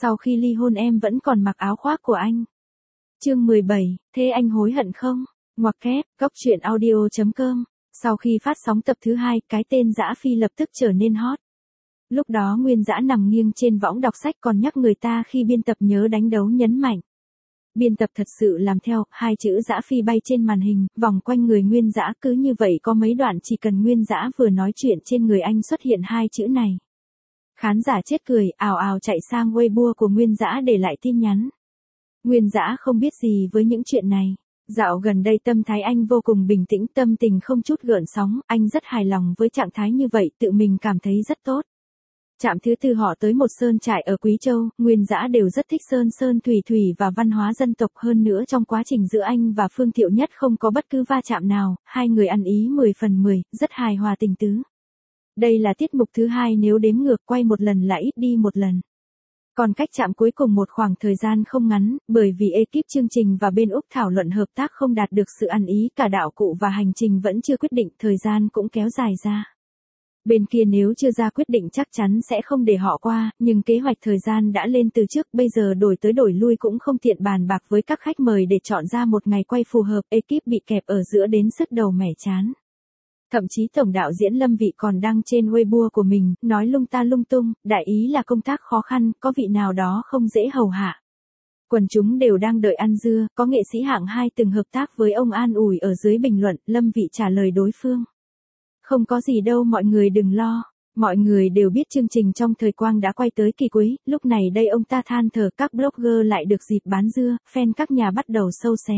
Sau khi ly hôn em vẫn còn mặc áo khoác của anh. Chương 17, thế anh hối hận không? Ngoặc kép, Cóc truyện audio.com. Sau khi phát sóng tập thứ 2, cái tên Dã Phi lập tức trở nên hot. Lúc đó Nguyên Dã nằm nghiêng trên võng đọc sách còn nhắc người ta khi biên tập nhớ đánh dấu nhấn mạnh. Biên tập thật sự làm theo, hai chữ Dã Phi bay trên màn hình, vòng quanh người Nguyên Dã, cứ như vậy có mấy đoạn chỉ cần Nguyên Dã vừa nói chuyện trên người anh xuất hiện hai chữ này. Khán giả chết cười, ào ào chạy sang Weibo của Nguyên Dã để lại tin nhắn. Nguyên Dã không biết gì với những chuyện này. Dạo gần đây tâm thái anh vô cùng bình tĩnh, tâm tình không chút gợn sóng, anh rất hài lòng với trạng thái như vậy, tự mình cảm thấy rất tốt. Trạm thứ tư họ tới một sơn trại ở Quý Châu, Nguyên Dã đều rất thích sơn thủy và văn hóa dân tộc, hơn nữa trong quá trình giữa anh và Phương Thiệu Nhất không có bất cứ va chạm nào, hai người ăn ý 10 phần 10, rất hài hòa tình tứ. Đây là tiết mục thứ 2 nếu đếm ngược, quay một lần là ít đi một lần. Còn cách chạm cuối cùng một khoảng thời gian không ngắn, bởi vì ekip chương trình và bên Úc thảo luận hợp tác không đạt được sự ăn ý, cả đạo cụ và hành trình vẫn chưa quyết định, thời gian cũng kéo dài ra. Bên kia nếu chưa ra quyết định chắc chắn sẽ không để họ qua, nhưng kế hoạch thời gian đã lên từ trước, bây giờ đổi tới đổi lui cũng không tiện bàn bạc với các khách mời để chọn ra một ngày quay phù hợp, ekip bị kẹp ở giữa đến sứt đầu mẻ chán. Thậm chí tổng đạo diễn Lâm Vị còn đăng trên Weibo của mình, nói lung ta lung tung, đại ý là công tác khó khăn, có vị nào đó không dễ hầu hạ. Quần chúng đều đang đợi ăn dưa, có nghệ sĩ hạng 2 từng hợp tác với ông an ủi ở dưới bình luận, Lâm Vị trả lời đối phương. Không có gì đâu, mọi người đừng lo. Mọi người đều biết chương trình trong thời quang đã quay tới kỳ cuối, lúc này đây ông ta than thở các blogger lại được dịp bán dưa, fan các nhà bắt đầu sâu xé.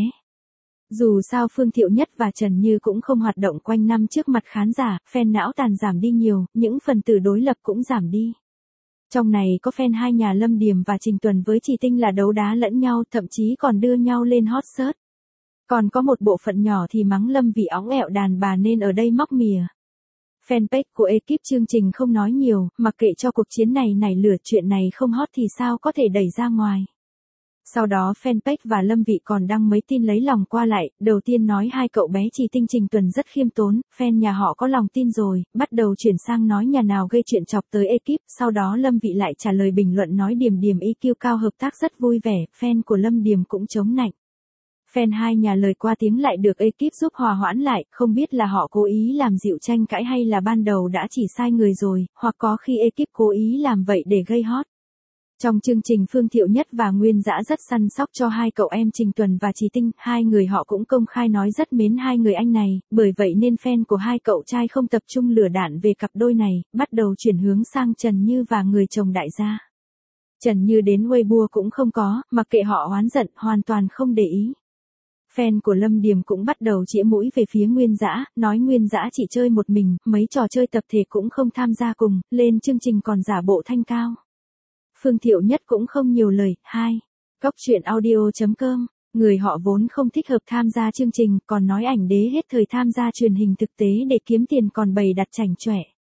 Dù sao Phương Thiệu Nhất và Trần Như cũng không hoạt động quanh năm trước mặt khán giả, fan não tàn giảm đi nhiều, những phần tử đối lập cũng giảm đi. Trong này có fan hai nhà Lâm Điềm và Trình Tuần với Chỉ Tinh là đấu đá lẫn nhau, thậm chí còn đưa nhau lên hot search. Còn có một bộ phận nhỏ thì mắng Lâm Vị óng ẹo đàn bà nên ở đây móc mìa. Fanpage của ekip chương trình không nói nhiều, mặc kệ cho cuộc chiến này nảy lửa, chuyện này không hot thì sao có thể đẩy ra ngoài. Sau đó fanpage và Lâm Vị còn đăng mấy tin lấy lòng qua lại, đầu tiên nói hai cậu bé Chỉ Tinh Trình Tuần rất khiêm tốn, fan nhà họ có lòng tin rồi, bắt đầu chuyển sang nói nhà nào gây chuyện chọc tới ekip, sau đó Lâm Vị lại trả lời bình luận nói Điềm EQ cao hợp tác rất vui vẻ, fan của Lâm Điềm cũng chống nạnh. Fan hai nhà lời qua tiếng lại được ekip giúp hòa hoãn lại, không biết là họ cố ý làm dịu tranh cãi hay là ban đầu đã chỉ sai người rồi, hoặc có khi ekip cố ý làm vậy để gây hot. Trong chương trình Phương Thiệu Nhất và Nguyên Dã rất săn sóc cho hai cậu em Trình Tuần và Chỉ Tinh, hai người họ cũng công khai nói rất mến hai người anh này, bởi vậy nên fan của hai cậu trai không tập trung lửa đạn về cặp đôi này, bắt đầu chuyển hướng sang Trần Như và người chồng đại gia. Trần Như đến Weibo cũng không có, mặc kệ họ oán giận, hoàn toàn không để ý. Fan của Lâm Điềm cũng bắt đầu chĩa mũi về phía Nguyên Dã, nói Nguyên Dã chỉ chơi một mình, mấy trò chơi tập thể cũng không tham gia cùng, lên chương trình còn giả bộ thanh cao. Phương Thiệu Nhất cũng không nhiều lời. 2. Cóc truyện audio.com. Người họ vốn không thích hợp tham gia chương trình, còn nói ảnh đế hết thời tham gia truyền hình thực tế để kiếm tiền còn bày đặt chảnh chọe.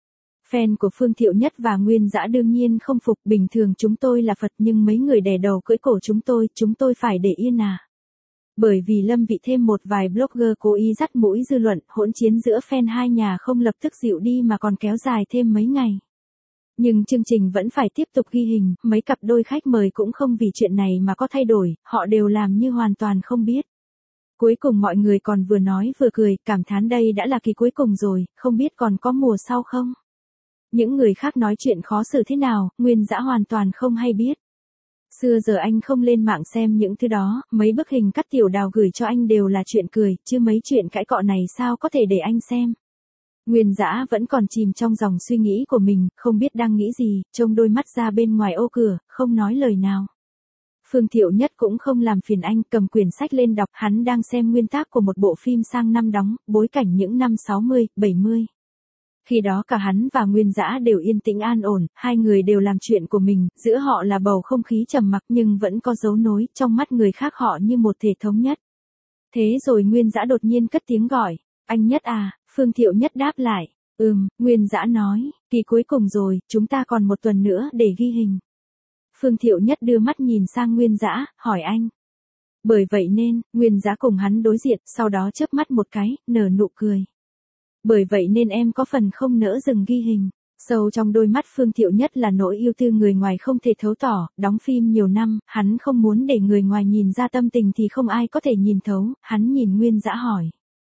Fan của Phương Thiệu Nhất và Nguyên Dã đương nhiên không phục, bình thường chúng tôi là Phật nhưng mấy người đè đầu cưỡi cổ chúng tôi phải để yên à. Bởi vì Lâm Vị thêm một vài blogger cố ý dắt mũi dư luận, hỗn chiến giữa fan hai nhà không lập tức dịu đi mà còn kéo dài thêm mấy ngày. Nhưng chương trình vẫn phải tiếp tục ghi hình, mấy cặp đôi khách mời cũng không vì chuyện này mà có thay đổi, họ đều làm như hoàn toàn không biết. Cuối cùng mọi người còn vừa nói vừa cười, cảm thán đây đã là kỳ cuối cùng rồi, không biết còn có mùa sau không. Những người khác nói chuyện khó xử thế nào, Nguyên Dã hoàn toàn không hay biết. Xưa giờ anh không lên mạng xem những thứ đó, mấy bức hình cắt tiểu đào gửi cho anh đều là chuyện cười, chứ mấy chuyện cãi cọ này sao có thể để anh xem. Nguyên Dã vẫn còn chìm trong dòng suy nghĩ của mình, không biết đang nghĩ gì, trông đôi mắt ra bên ngoài ô cửa, không nói lời nào. Phương Thiệu Nhất cũng không làm phiền anh, cầm quyển sách lên đọc, hắn đang xem nguyên tác của một bộ phim sang năm đóng, bối cảnh những năm 60, 70. Khi đó cả hắn và Nguyên Dã đều yên tĩnh an ổn, hai người đều làm chuyện của mình, giữa họ là bầu không khí trầm mặc nhưng vẫn có dấu nối, trong mắt người khác họ như một thể thống nhất. Thế rồi Nguyên Dã đột nhiên cất tiếng gọi, anh Nhất à, Phương Thiệu Nhất đáp lại, Nguyên Dã nói, kỳ cuối cùng rồi, chúng ta còn một tuần nữa để ghi hình. Phương Thiệu Nhất đưa mắt nhìn sang Nguyên Dã, hỏi anh. Bởi vậy nên, Nguyên Dã cùng hắn đối diện, sau đó chớp mắt một cái, nở nụ cười. Bởi vậy nên em có phần không nỡ dừng ghi hình. Sâu trong đôi mắt Phương Thiệu Nhất là nỗi yêu tư người ngoài không thể thấu tỏ, đóng phim nhiều năm, hắn không muốn để người ngoài nhìn ra tâm tình thì không ai có thể nhìn thấu, hắn nhìn Nguyên Dã hỏi.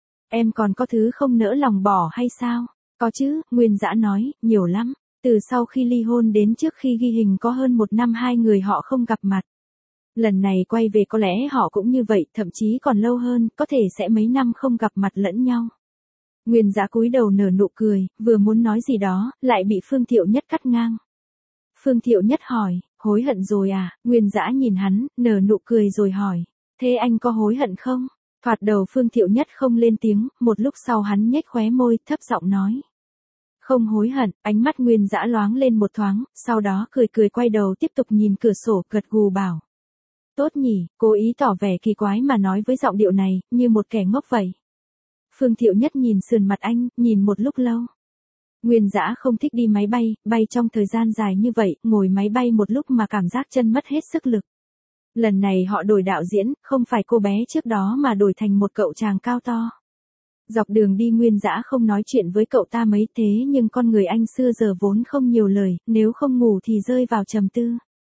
Em còn có thứ không nỡ lòng bỏ hay sao? Có chứ, Nguyên Dã nói, nhiều lắm. Từ sau khi ly hôn đến trước khi ghi hình có hơn 1 năm hai người họ không gặp mặt. Lần này quay về có lẽ họ cũng như vậy, thậm chí còn lâu hơn, có thể sẽ mấy năm không gặp mặt lẫn nhau. Nguyên Dã cúi đầu nở nụ cười, vừa muốn nói gì đó, lại bị Phương Thiệu Nhất cắt ngang. Phương Thiệu Nhất hỏi, hối hận rồi à? Nguyên Dã nhìn hắn, nở nụ cười rồi hỏi, thế anh có hối hận không? Thoạt đầu Phương Thiệu Nhất không lên tiếng, một lúc sau hắn nhếch khóe môi, thấp giọng nói. Không hối hận, ánh mắt Nguyên Dã loáng lên một thoáng, sau đó cười cười quay đầu tiếp tục nhìn cửa sổ, gật gù bảo. Tốt nhỉ, cố ý tỏ vẻ kỳ quái mà nói với giọng điệu này, như một kẻ ngốc vậy. Phương Thiệu Nhất nhìn sườn mặt anh, nhìn một lúc lâu. Nguyên Dã không thích đi máy bay, bay trong thời gian dài như vậy, ngồi máy bay một lúc mà cảm giác chân mất hết sức lực. Lần này họ đổi đạo diễn, không phải cô bé trước đó mà đổi thành một cậu chàng cao to. Dọc đường đi Nguyên Dã không nói chuyện với cậu ta mấy thế nhưng con người anh xưa giờ vốn không nhiều lời, nếu không ngủ thì rơi vào trầm tư.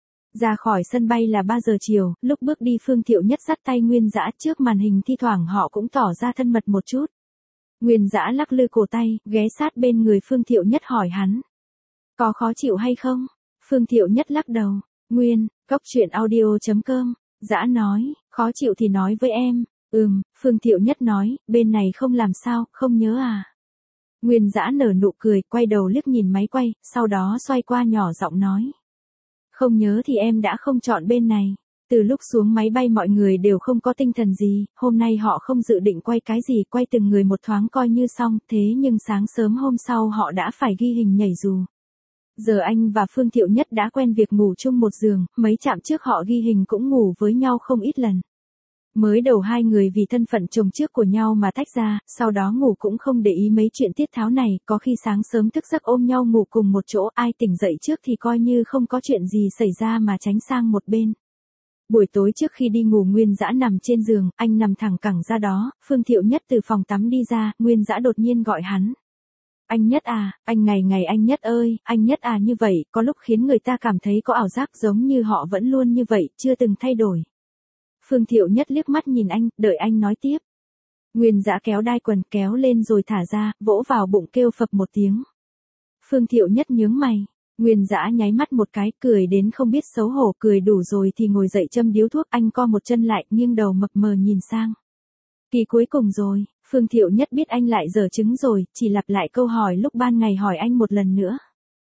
Ra khỏi sân bay là 3 giờ chiều, lúc bước đi Phương Thiệu Nhất dắt tay Nguyên Dã trước màn hình thi thoảng họ cũng tỏ ra thân mật một chút. Nguyên Dã lắc lư cổ tay, ghé sát bên người Phương Thiệu Nhất hỏi hắn. Có khó chịu hay không? Phương Thiệu Nhất lắc đầu. Nguyên, Góc Truyện Audio.com, Dã nói, khó chịu thì nói với em. Phương Thiệu Nhất nói, bên này không làm sao, không nhớ à? Nguyên Dã nở nụ cười, quay đầu liếc nhìn máy quay, sau đó xoay qua nhỏ giọng nói. Không nhớ thì em đã không chọn bên này. Từ lúc xuống máy bay mọi người đều không có tinh thần gì, hôm nay họ không dự định quay cái gì, quay từng người một thoáng coi như xong, thế nhưng sáng sớm hôm sau họ đã phải ghi hình nhảy dù. Giờ anh và Phương Thiệu Nhất đã quen việc ngủ chung một giường, mấy trạm trước họ ghi hình cũng ngủ với nhau không ít lần. Mới đầu hai người vì thân phận chồng trước của nhau mà tách ra, sau đó ngủ cũng không để ý mấy chuyện tiết tháo này, có khi sáng sớm thức giấc ôm nhau ngủ cùng một chỗ, ai tỉnh dậy trước thì coi như không có chuyện gì xảy ra mà tránh sang một bên. Buổi tối trước khi đi ngủ Nguyên Dã nằm trên giường, anh nằm thẳng cẳng ra đó, Phương Thiệu Nhất từ phòng tắm đi ra, Nguyên Dã đột nhiên gọi hắn. Anh Nhất à, anh ngày anh Nhất ơi, anh Nhất à, như vậy, có lúc khiến người ta cảm thấy có ảo giác giống như họ vẫn luôn như vậy, chưa từng thay đổi. Phương Thiệu Nhất liếc mắt nhìn anh, đợi anh nói tiếp. Nguyên Dã kéo đai quần kéo lên rồi thả ra, vỗ vào bụng kêu phập một tiếng. Phương Thiệu Nhất nhướng mày. Nguyên Dã nháy mắt một cái, cười đến không biết xấu hổ, cười đủ rồi thì ngồi dậy châm điếu thuốc, anh co một chân lại, nghiêng đầu mập mờ nhìn sang. Kỳ cuối cùng rồi, Phương Thiệu Nhất biết anh lại giở trứng rồi, chỉ lặp lại câu hỏi lúc ban ngày hỏi anh một lần nữa.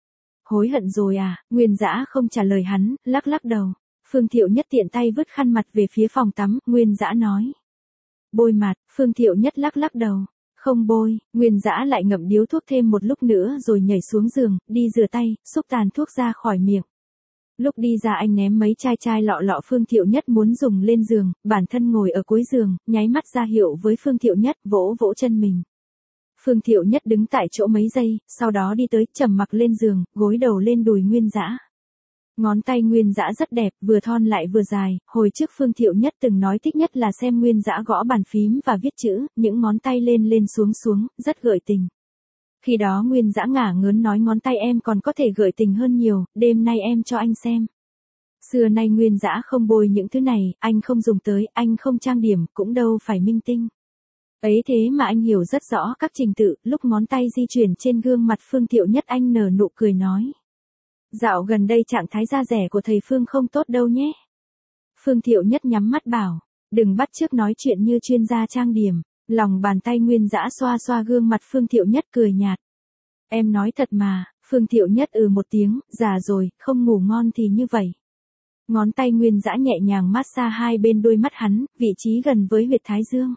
Hối hận rồi à? Nguyên Dã không trả lời hắn, lắc lắc đầu. Phương Thiệu Nhất tiện tay vứt khăn mặt về phía phòng tắm, Nguyên Dã nói. Bôi mặt, Phương Thiệu Nhất lắc lắc đầu. Không bôi, Nguyên Dã lại ngậm điếu thuốc thêm một lúc nữa rồi nhảy xuống giường, đi rửa tay, xúc tàn thuốc ra khỏi miệng. Lúc đi ra anh ném mấy chai lọ lọ Phương Thiệu Nhất muốn dùng lên giường, bản thân ngồi ở cuối giường, nháy mắt ra hiệu với Phương Thiệu Nhất, vỗ vỗ chân mình. Phương Thiệu Nhất đứng tại chỗ mấy giây, sau đó đi tới, trầm mặc lên giường, gối đầu lên đùi Nguyên Dã. Ngón tay Nguyên Dã rất đẹp, vừa thon lại vừa dài, hồi trước Phương Thiệu Nhất từng nói thích nhất là xem Nguyên Dã gõ bàn phím và viết chữ, những ngón tay lên lên xuống xuống, rất gợi tình. Khi đó Nguyên Dã ngả ngớn nói ngón tay em còn có thể gợi tình hơn nhiều, đêm nay em cho anh xem. Xưa nay Nguyên Dã không bôi những thứ này, anh không dùng tới, anh không trang điểm, cũng đâu phải minh tinh. Ấy thế mà anh hiểu rất rõ các trình tự, lúc ngón tay di chuyển trên gương mặt Phương Thiệu Nhất anh nở nụ cười nói. Dạo gần đây trạng thái da rẻ của thầy Phương không tốt đâu nhé. Phương Thiệu Nhất nhắm mắt bảo, đừng bắt chước nói chuyện như chuyên gia trang điểm. Lòng bàn tay Nguyên Dã xoa xoa gương mặt Phương Thiệu Nhất cười nhạt. Em nói thật mà, Phương Thiệu Nhất một tiếng, già rồi, không ngủ ngon thì như vậy. Ngón tay Nguyên Dã nhẹ nhàng massage hai bên đôi mắt hắn, vị trí gần với huyệt thái dương.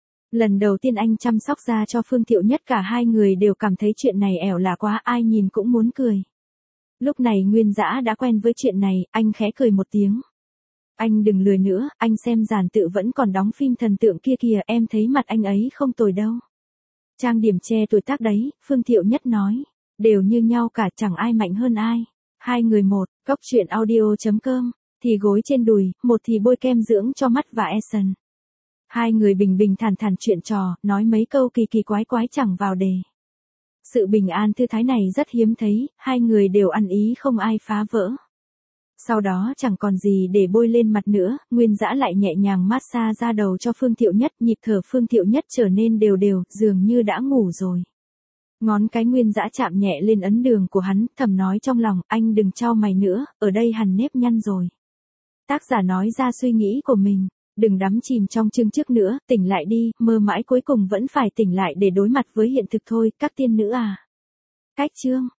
Lần đầu tiên anh chăm sóc da cho Phương Thiệu Nhất cả hai người đều cảm thấy chuyện này ẻo lả quá, ai nhìn cũng muốn cười. Lúc này Nguyên Dã đã quen với chuyện này, anh khẽ cười một tiếng. Anh đừng lười nữa, anh xem Giản Tự vẫn còn đóng phim thần tượng kia kìa, em thấy mặt anh ấy không tồi đâu. Trang điểm che tuổi tác đấy, Phương Thiệu Nhất nói. Đều như nhau cả, chẳng ai mạnh hơn ai. Hai người một, Góc Truyện Audio.com, thì gối trên đùi, một thì bôi kem dưỡng cho mắt và Essence. Hai người bình bình thản thản chuyện trò, nói mấy câu kỳ kỳ quái quái chẳng vào đề. Sự bình an thư thái này rất hiếm thấy, hai người đều ăn ý không ai phá vỡ. Sau đó chẳng còn gì để bôi lên mặt nữa, Nguyên Dã lại nhẹ nhàng massage da đầu cho Phương Thiệu Nhất, nhịp thở Phương Thiệu Nhất trở nên đều đều, dường như đã ngủ rồi. Ngón cái Nguyên Dã chạm nhẹ lên ấn đường của hắn, thầm nói trong lòng, anh đừng chau mày nữa, ở đây hằn nếp nhăn rồi. Tác giả nói ra suy nghĩ của mình, đừng đắm chìm trong chương trước nữa, tỉnh lại đi, mơ mãi cuối cùng vẫn phải tỉnh lại để đối mặt với hiện thực thôi, các tiên nữ à. Cách chương